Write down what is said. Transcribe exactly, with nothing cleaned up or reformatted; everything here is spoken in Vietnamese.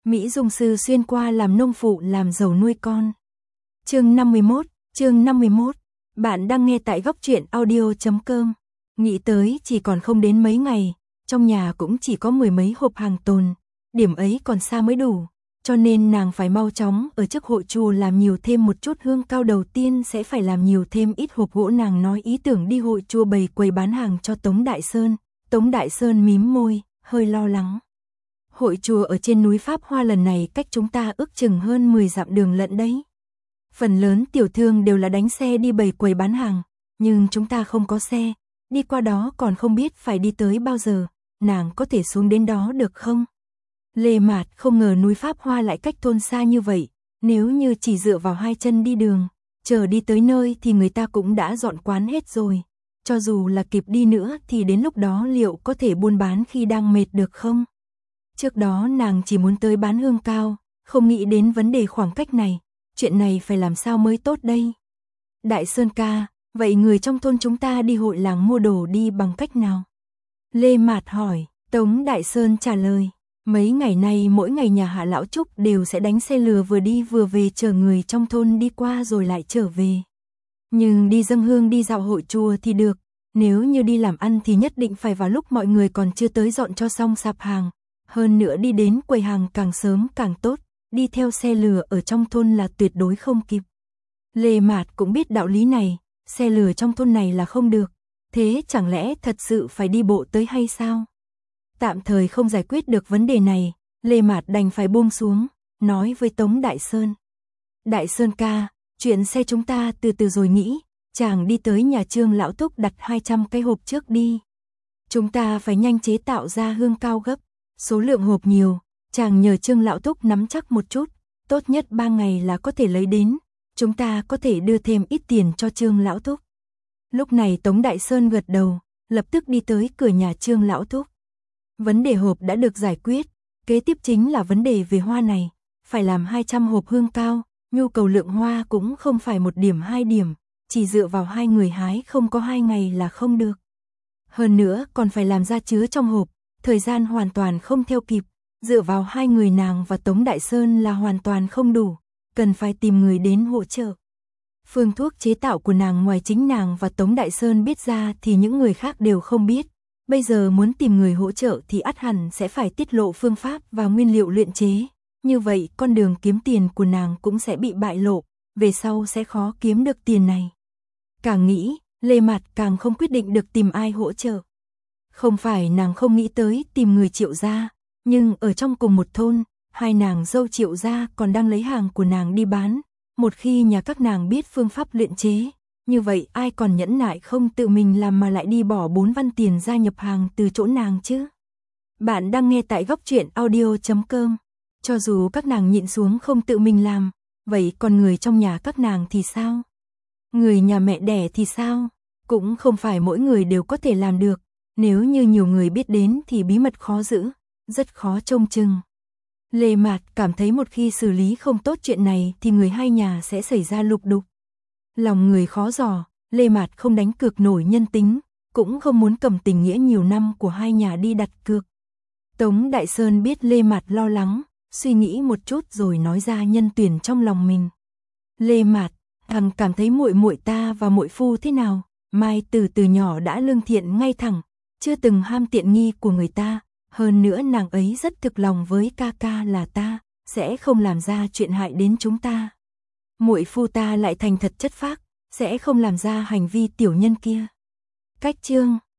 Mỹ Dung sư xuyên qua làm nông phụ làm giàu nuôi con. Chương năm mươi mốt, chương năm mươi mốt. Bạn đang nghe tại góc truyện audio chấm com. Nghĩ tới chỉ còn không đến mấy ngày, trong nhà cũng chỉ có mười mấy hộp hàng tồn, điểm ấy còn xa mới đủ, cho nên nàng phải mau chóng ở trước hội chùa làm nhiều thêm một chút hương cao. Đầu tiên sẽ phải làm nhiều thêm ít hộp gỗ. Nàng nói ý tưởng đi hội chùa bày quầy bán hàng cho Tống Đại Sơn. Tống Đại Sơn mím môi, hơi lo lắng. Hội chùa ở trên núi Pháp Hoa lần này cách chúng ta ước chừng hơn mười dặm đường lận đấy. Phần lớn tiểu thương đều là đánh xe đi bày quầy bán hàng, nhưng chúng ta không có xe, đi qua đó còn không biết phải đi tới bao giờ, nàng có thể xuống đến đó được không? Lê Mạt không ngờ núi Pháp Hoa lại cách thôn xa như vậy, nếu như chỉ dựa vào hai chân đi đường, chờ đi tới nơi thì người ta cũng đã dọn quán hết rồi. Cho dù là kịp đi nữa thì đến lúc đó liệu có thể buôn bán khi đang mệt được không? Trước đó nàng chỉ muốn tới bán hương cao, không nghĩ đến vấn đề khoảng cách này, chuyện này phải làm sao mới tốt đây? Đại Sơn ca, vậy người trong thôn chúng ta đi hội làng mua đồ đi bằng cách nào? Lê Mạt hỏi. Tống Đại Sơn trả lời, mấy ngày nay mỗi ngày nhà Hạ Lão Trúc đều sẽ đánh xe lừa vừa đi vừa về chở người trong thôn đi qua rồi lại trở về. Nhưng đi dâng hương đi dạo hội chùa thì được, nếu như đi làm ăn thì nhất định phải vào lúc mọi người còn chưa tới dọn cho xong sạp hàng. Hơn nữa đi đến quầy hàng càng sớm càng tốt, đi theo xe lừa ở trong thôn là tuyệt đối không kịp. Lê Mạt cũng biết đạo lý này, xe lừa trong thôn này là không được, thế chẳng lẽ thật sự phải đi bộ tới hay sao? Tạm thời không giải quyết được vấn đề này, Lê Mạt đành phải buông xuống, nói với Tống Đại Sơn. Đại Sơn ca, chuyện xe chúng ta từ từ rồi nghĩ, chàng đi tới nhà Trương Lão Túc đặt hai trăm cái hộp trước đi. Chúng ta phải nhanh chế tạo ra hương cao gấp, số lượng hộp nhiều, chàng nhờ Trương Lão Túc nắm chắc một chút, tốt nhất ba ngày là có thể lấy đến, chúng ta có thể đưa thêm ít tiền cho Trương Lão Túc. Lúc này Tống Đại Sơn gật đầu, lập tức đi tới cửa nhà Trương Lão Túc. Vấn đề hộp đã được giải quyết, kế tiếp chính là vấn đề về hoa này, phải làm hai trăm hộp hương cao, nhu cầu lượng hoa cũng không phải một điểm hai điểm, chỉ dựa vào hai người hái không có hai ngày là không được. Hơn nữa còn phải làm ra chứa trong hộp, thời gian hoàn toàn không theo kịp, dựa vào hai người nàng và Tống Đại Sơn là hoàn toàn không đủ, cần phải tìm người đến hỗ trợ. Phương thuốc chế tạo của nàng ngoài chính nàng và Tống Đại Sơn biết ra thì những người khác đều không biết. Bây giờ muốn tìm người hỗ trợ thì ắt hẳn sẽ phải tiết lộ phương pháp và nguyên liệu luyện chế. Như vậy con đường kiếm tiền của nàng cũng sẽ bị bại lộ, về sau sẽ khó kiếm được tiền này. Càng nghĩ, Lê Mạt càng không quyết định được tìm ai hỗ trợ. Không phải nàng không nghĩ tới tìm người Triệu gia, nhưng ở trong cùng một thôn, hai nàng dâu Triệu gia còn đang lấy hàng của nàng đi bán. Một khi nhà các nàng biết phương pháp luyện chế, như vậy ai còn nhẫn nại không tự mình làm mà lại đi bỏ bốn văn tiền ra nhập hàng từ chỗ nàng chứ? Bạn đang nghe tại góc truyện audio chấm com. Cho dù các nàng nhịn xuống không tự mình làm, vậy còn người trong nhà các nàng thì sao? Người nhà mẹ đẻ thì sao? Cũng không phải mỗi người đều có thể làm được, nếu như nhiều người biết đến thì bí mật khó giữ, rất khó trông chừng. Lê Mạt cảm thấy một khi xử lý không tốt chuyện này thì người hai nhà sẽ xảy ra lục đục. Lòng người khó dò, Lê Mạt không đánh cược nổi nhân tính, cũng không muốn cầm tình nghĩa nhiều năm của hai nhà đi đặt cược. Tống Đại Sơn biết Lê Mạt lo lắng, suy nghĩ một chút rồi nói ra nhân tuyển trong lòng mình. Lê Mạt, thằng cảm thấy muội muội ta và muội phu thế nào? Mai từ từ nhỏ đã lương thiện ngay thẳng, chưa từng ham tiện nghi của người ta. Hơn nữa nàng ấy rất thực lòng với ca ca là ta, sẽ không làm ra chuyện hại đến chúng ta. Muội phu ta lại thành thật chất phác, sẽ không làm ra hành vi tiểu nhân kia. Cách chương